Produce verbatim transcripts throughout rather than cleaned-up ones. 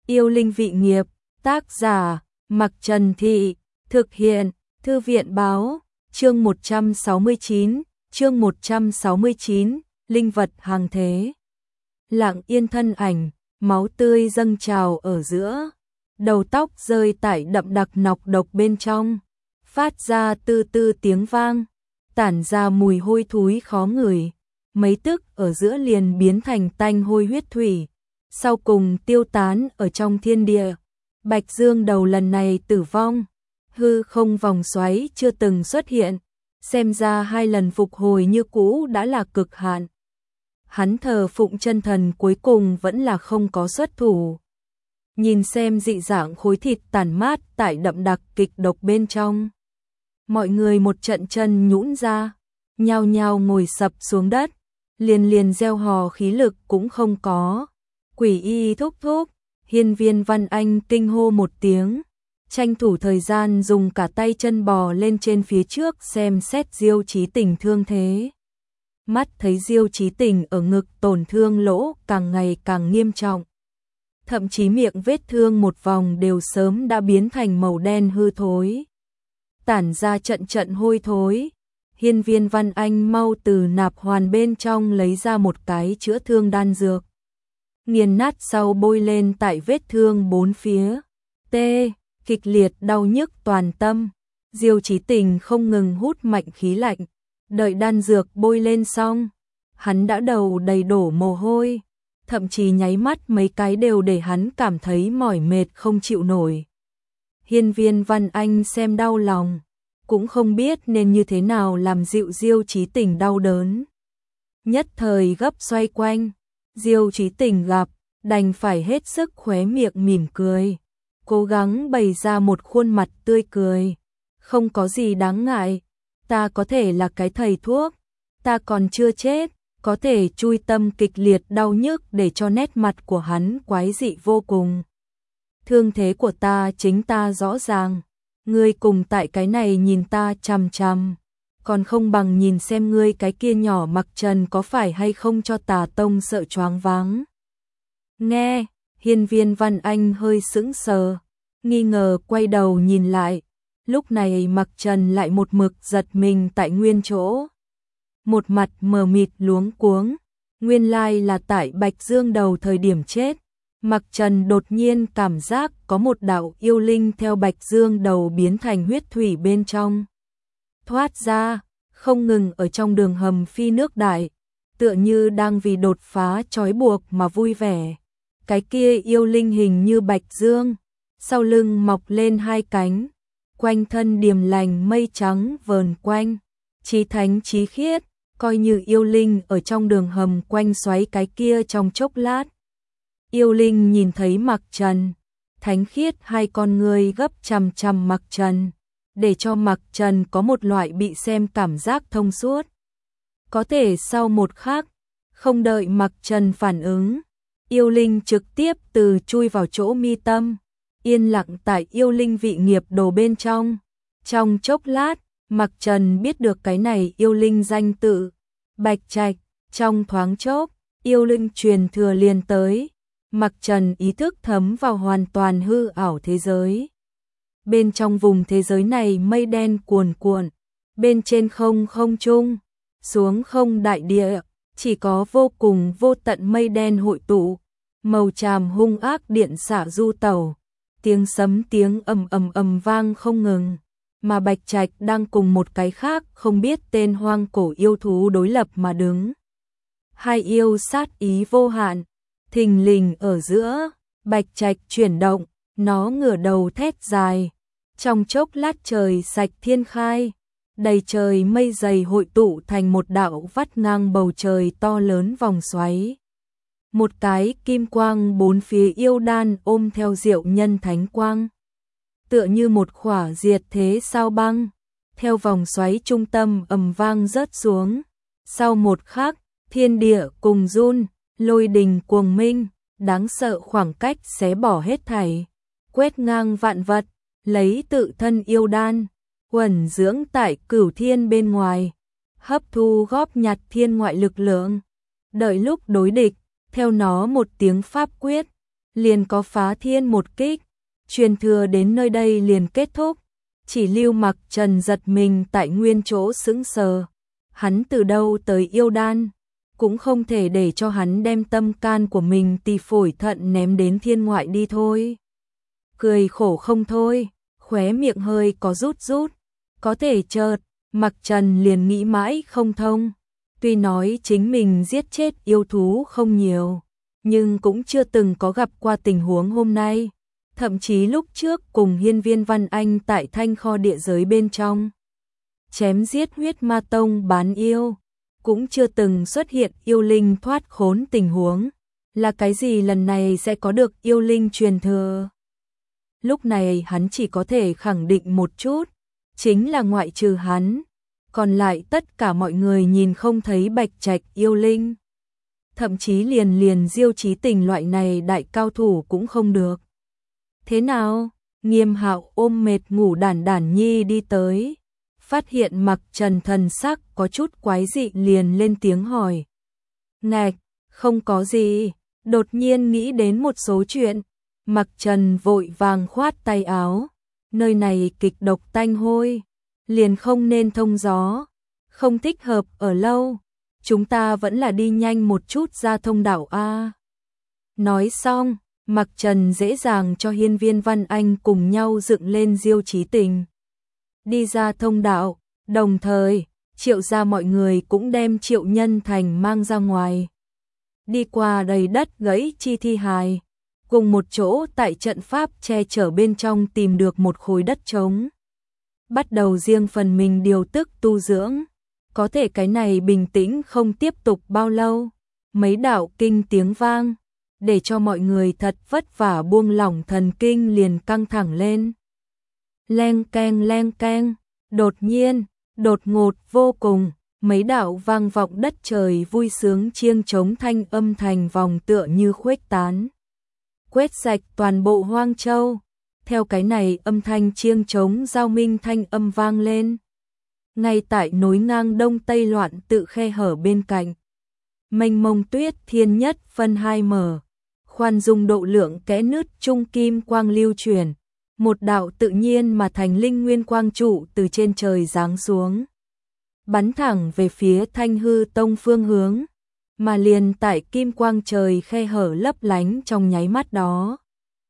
Yêu linh vị nghiệp, tác giả, Mặc Trần Thị, thực hiện, Thư viện báo, chương một trăm sáu mươi chín, chương một trăm sáu mươi chín, linh vật hàng thế. Lặng yên thân ảnh, máu tươi dâng trào ở giữa, đầu tóc rơi tại đậm đặc nọc độc bên trong, phát ra tư tư tiếng vang, tản ra mùi hôi thối khó ngửi, mấy tức ở giữa liền biến thành tanh hôi huyết thủy, sau cùng tiêu tán ở trong thiên địa. Bạch Dương Đầu lần này tử vong, hư không vòng xoáy chưa từng xuất hiện, xem ra hai lần phục hồi như cũ đã là cực hạn. Hắn thờ phụng chân thần cuối cùng vẫn là không có xuất thủ. Nhìn xem dị dạng khối thịt tàn mát tại đậm đặc kịch độc bên trong. Mọi người một trận chân nhũn ra, nhao nhao ngồi sập xuống đất, liền liền gieo hò khí lực cũng không có. Quỷ y thúc thúc, Hiên Viên Văn Anh kinh hô một tiếng, tranh thủ thời gian dùng cả tay chân bò lên trên phía trước xem xét Diêu Chí Tình thương thế. Mắt thấy Diêu Chí Tình ở ngực tổn thương lỗ càng ngày càng nghiêm trọng. Thậm chí miệng vết thương một vòng đều sớm đã biến thành màu đen hư thối, tản ra trận trận hôi thối. Hiên Viên Văn Anh mau từ nạp hoàn bên trong lấy ra một cái chữa thương đan dược, nghiền nát sau bôi lên tại vết thương bốn phía. T. Kịch liệt đau nhức toàn tâm. Diêu Chí Tình không ngừng hút mạnh khí lạnh, đợi đan dược bôi lên xong, hắn đã đầu đầy đổ mồ hôi, thậm chí nháy mắt mấy cái đều để hắn cảm thấy mỏi mệt không chịu nổi. Hiên Viên Văn Anh xem đau lòng, cũng không biết nên như thế nào làm dịu Diêu Chí Tình đau đớn. Nhất thời gấp xoay quanh, Diêu Chí Tình gặp, đành phải hết sức khóe miệng mỉm cười, cố gắng bày ra một khuôn mặt tươi cười. Không có gì đáng ngại, ta có thể là cái thầy thuốc, ta còn chưa chết, có thể chui tâm kịch liệt đau nhức để cho nét mặt của hắn quái dị vô cùng. Thương thế của ta chính ta rõ ràng, ngươi cùng tại cái này nhìn ta chằm chằm, còn không bằng nhìn xem ngươi cái kia nhỏ Mặc Trần có phải hay không cho Tà Tông sợ choáng váng. Nghe, Hiên Viên Văn Anh hơi sững sờ, nghi ngờ quay đầu nhìn lại, lúc này Mặc Trần lại một mực giật mình tại nguyên chỗ. Một mặt mờ mịt luống cuống, nguyên lai là tại Bạch Dương Đầu thời điểm chết. Mặc Trần đột nhiên cảm giác có một đạo yêu linh theo Bạch Dương Đầu biến thành huyết thủy bên trong thoát ra, không ngừng ở trong đường hầm phi nước đại, tựa như đang vì đột phá trói buộc mà vui vẻ. Cái kia yêu linh hình như Bạch Dương, sau lưng mọc lên hai cánh, quanh thân điềm lành mây trắng vờn quanh, chí thánh chí khiết, coi như yêu linh ở trong đường hầm quanh xoáy cái kia trong chốc lát. Yêu linh nhìn thấy Mặc Trần, thánh khiết hai con người gấp chằm chằm Mặc Trần, để cho Mặc Trần có một loại bị xem cảm giác thông suốt. Có thể sau một khắc, không đợi Mặc Trần phản ứng, yêu linh trực tiếp từ chui vào chỗ mi tâm, yên lặng tại yêu linh vị nghiệp đồ bên trong. Trong chốc lát, Mặc Trần biết được cái này yêu linh danh tự, Bạch Trạch. Trong thoáng chốc, yêu linh truyền thừa liền tới. Mặc Trần ý thức thấm vào hoàn toàn hư ảo thế giới. Bên trong vùng thế giới này mây đen cuồn cuộn, bên trên không không trung, xuống không đại địa, chỉ có vô cùng vô tận mây đen hội tụ, màu tràm hung ác điện xả du tẩu, tiếng sấm tiếng ầm ầm ầm vang không ngừng, mà Bạch Trạch đang cùng một cái khác không biết tên hoang cổ yêu thú đối lập mà đứng. Hai yêu sát ý vô hạn, thình lình ở giữa, Bạch Trạch chuyển động, nó ngửa đầu thét dài, trong chốc lát trời sạch thiên khai, đầy trời mây dày hội tụ thành một đạo vắt ngang bầu trời to lớn vòng xoáy. Một cái kim quang bốn phía yêu đan ôm theo diệu nhân thánh quang, tựa như một khỏa diệt thế sao băng, theo vòng xoáy trung tâm ầm vang rớt xuống. Sau một khắc, thiên địa cùng run, lôi đình cuồng minh, đáng sợ khoảng cách xé bỏ hết thảy, quét ngang vạn vật, lấy tự thân yêu đan, quẩn dưỡng tại cửu thiên bên ngoài, hấp thu góp nhặt thiên ngoại lực lượng, đợi lúc đối địch, theo nó một tiếng pháp quyết, liền có phá thiên một kích, truyền thừa đến nơi đây liền kết thúc. Chỉ lưu Mặc Trần giật mình tại nguyên chỗ sững sờ. Hắn từ đâu tới yêu đan, cũng không thể để cho hắn đem tâm can của mình tỳ phổi thận ném đến thiên ngoại đi thôi. Cười khổ không thôi, khóe miệng hơi có rút rút, có thể chợt, Mặc Trần liền nghĩ mãi không thông. Tuy nói chính mình giết chết yêu thú không nhiều, nhưng cũng chưa từng có gặp qua tình huống hôm nay. Thậm chí lúc trước cùng Hiên Viên Văn Anh tại thanh kho địa giới bên trong chém giết huyết ma tông bán yêu, cũng chưa từng xuất hiện yêu linh thoát khốn tình huống. Là cái gì lần này sẽ có được yêu linh truyền thừa? Lúc này hắn chỉ có thể khẳng định một chút, chính là ngoại trừ hắn, còn lại tất cả mọi người nhìn không thấy bạch trạch yêu linh. Thậm chí liền liền Diêu Chí Tình loại này đại cao thủ cũng không được. Thế nào? Nghiêm Hạo ôm mệt ngủ đản đản nhi đi tới, phát hiện Mặc Trần thần sắc có chút quái dị liền lên tiếng hỏi. Ngạch, không có gì, đột nhiên nghĩ đến một số chuyện. Mặc Trần vội vàng khoát tay áo, nơi này kịch độc tanh hôi, liền không nên thông gió, không thích hợp ở lâu, chúng ta vẫn là đi nhanh một chút ra thông đạo a. Nói xong, Mặc Trần dễ dàng cho Hiên Viên Văn Anh cùng nhau dựng lên Diêu Chí Tình. Đi ra thông đạo, đồng thời, Triệu gia mọi người cũng đem Triệu Nhân Thành mang ra ngoài. Đi qua đầy đất gãy chi thi hài, cùng một chỗ tại trận pháp che chở bên trong tìm được một khối đất trống. Bắt đầu riêng phần mình điều tức tu dưỡng. Có thể cái này bình tĩnh không tiếp tục bao lâu. Mấy đạo kinh tiếng vang, để cho mọi người thật vất vả buông lỏng thần kinh liền căng thẳng lên. Leng keng leng keng, đột nhiên, đột ngột vô cùng, mấy đạo vang vọng đất trời vui sướng chiêng trống thanh âm thành vòng tựa như khuếch tán. Quét sạch toàn bộ Hoang Châu, theo cái này âm thanh chiêng trống giao minh thanh âm vang lên. Ngay tại nối ngang đông tây loạn tự khe hở bên cạnh. Mênh mông tuyết thiên nhất phân hai mở, khoan dung độ lượng kẽ nứt trung kim quang lưu chuyển. Một đạo tự nhiên mà thành linh nguyên quang trụ từ trên trời giáng xuống, bắn thẳng về phía Thanh Hư Tông phương hướng, mà liền tại kim quang trời khe hở lấp lánh trong nháy mắt đó.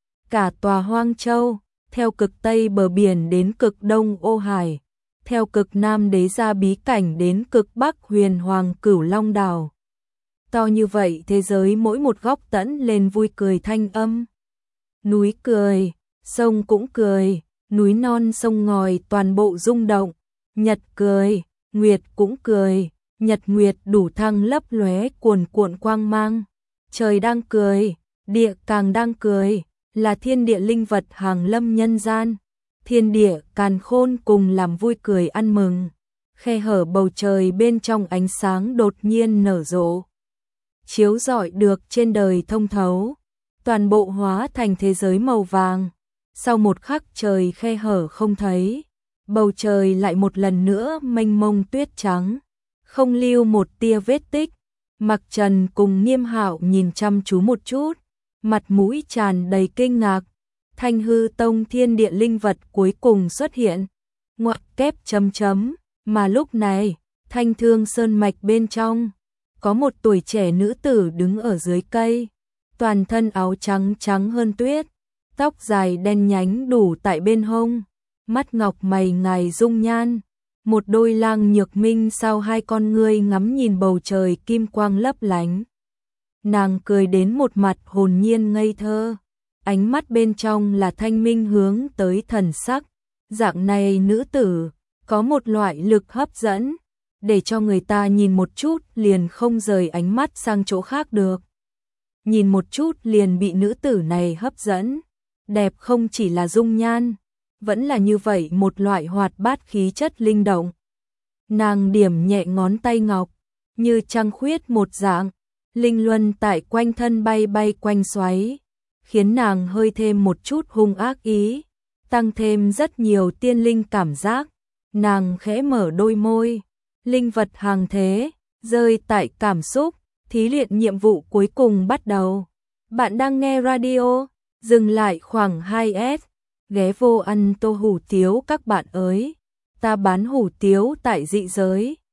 Cả tòa Hoang Châu, theo cực tây bờ biển đến cực đông Ô Hải, theo cực nam Đế Gia bí cảnh đến cực bắc Huyền Hoàng Cửu Long đảo. To như vậy thế giới mỗi một góc tẫn lên vui cười thanh âm. Núi cười, sông cũng cười, núi non sông ngòi toàn bộ rung động, nhật cười, nguyệt cũng cười, nhật nguyệt đủ thăng lấp lóe cuồn cuộn quang mang. Trời đang cười, địa càng đang cười, là thiên địa linh vật hàng lâm nhân gian. Thiên địa càn khôn cùng làm vui cười ăn mừng. Khe hở bầu trời bên trong ánh sáng đột nhiên nở rộ, chiếu rọi được trên đời thông thấu, toàn bộ hóa thành thế giới màu vàng. Sau một khắc trời khe hở không thấy, bầu trời lại một lần nữa mênh mông tuyết trắng, không lưu một tia vết tích. Mặc Trần cùng Nghiêm Hạo nhìn chăm chú một chút, mặt mũi tràn đầy kinh ngạc. Thanh Hư Tông thiên địa linh vật cuối cùng xuất hiện, ngoặc kép chấm chấm, mà lúc này, Thanh Thương Sơn mạch bên trong, có một tuổi trẻ nữ tử đứng ở dưới cây, toàn thân áo trắng trắng hơn tuyết, tóc dài đen nhánh đủ tại bên hông, mắt ngọc mày ngài dung nhan, một đôi lang nhược minh sau hai con ngươi ngắm nhìn bầu trời kim quang lấp lánh. Nàng cười đến một mặt hồn nhiên ngây thơ, ánh mắt bên trong là thanh minh hướng tới thần sắc. Dạng này nữ tử, có một loại lực hấp dẫn, để cho người ta nhìn một chút liền không rời ánh mắt sang chỗ khác được. Nhìn một chút liền bị nữ tử này hấp dẫn. Đẹp không chỉ là dung nhan, vẫn là như vậy một loại hoạt bát khí chất linh động. Nàng điểm nhẹ ngón tay ngọc, như trăng khuyết một dạng, linh luân tại quanh thân bay bay quanh xoáy, khiến nàng hơi thêm một chút hung ác ý, tăng thêm rất nhiều tiên linh cảm giác. Nàng khẽ mở đôi môi, linh vật hàng thế, rơi tại cảm xúc, thí luyện nhiệm vụ cuối cùng bắt đầu. Bạn đang nghe radio, dừng lại khoảng hai s, ghé vô ăn tô hủ tiếu các bạn ơi. Ta bán hủ tiếu tại dị giới.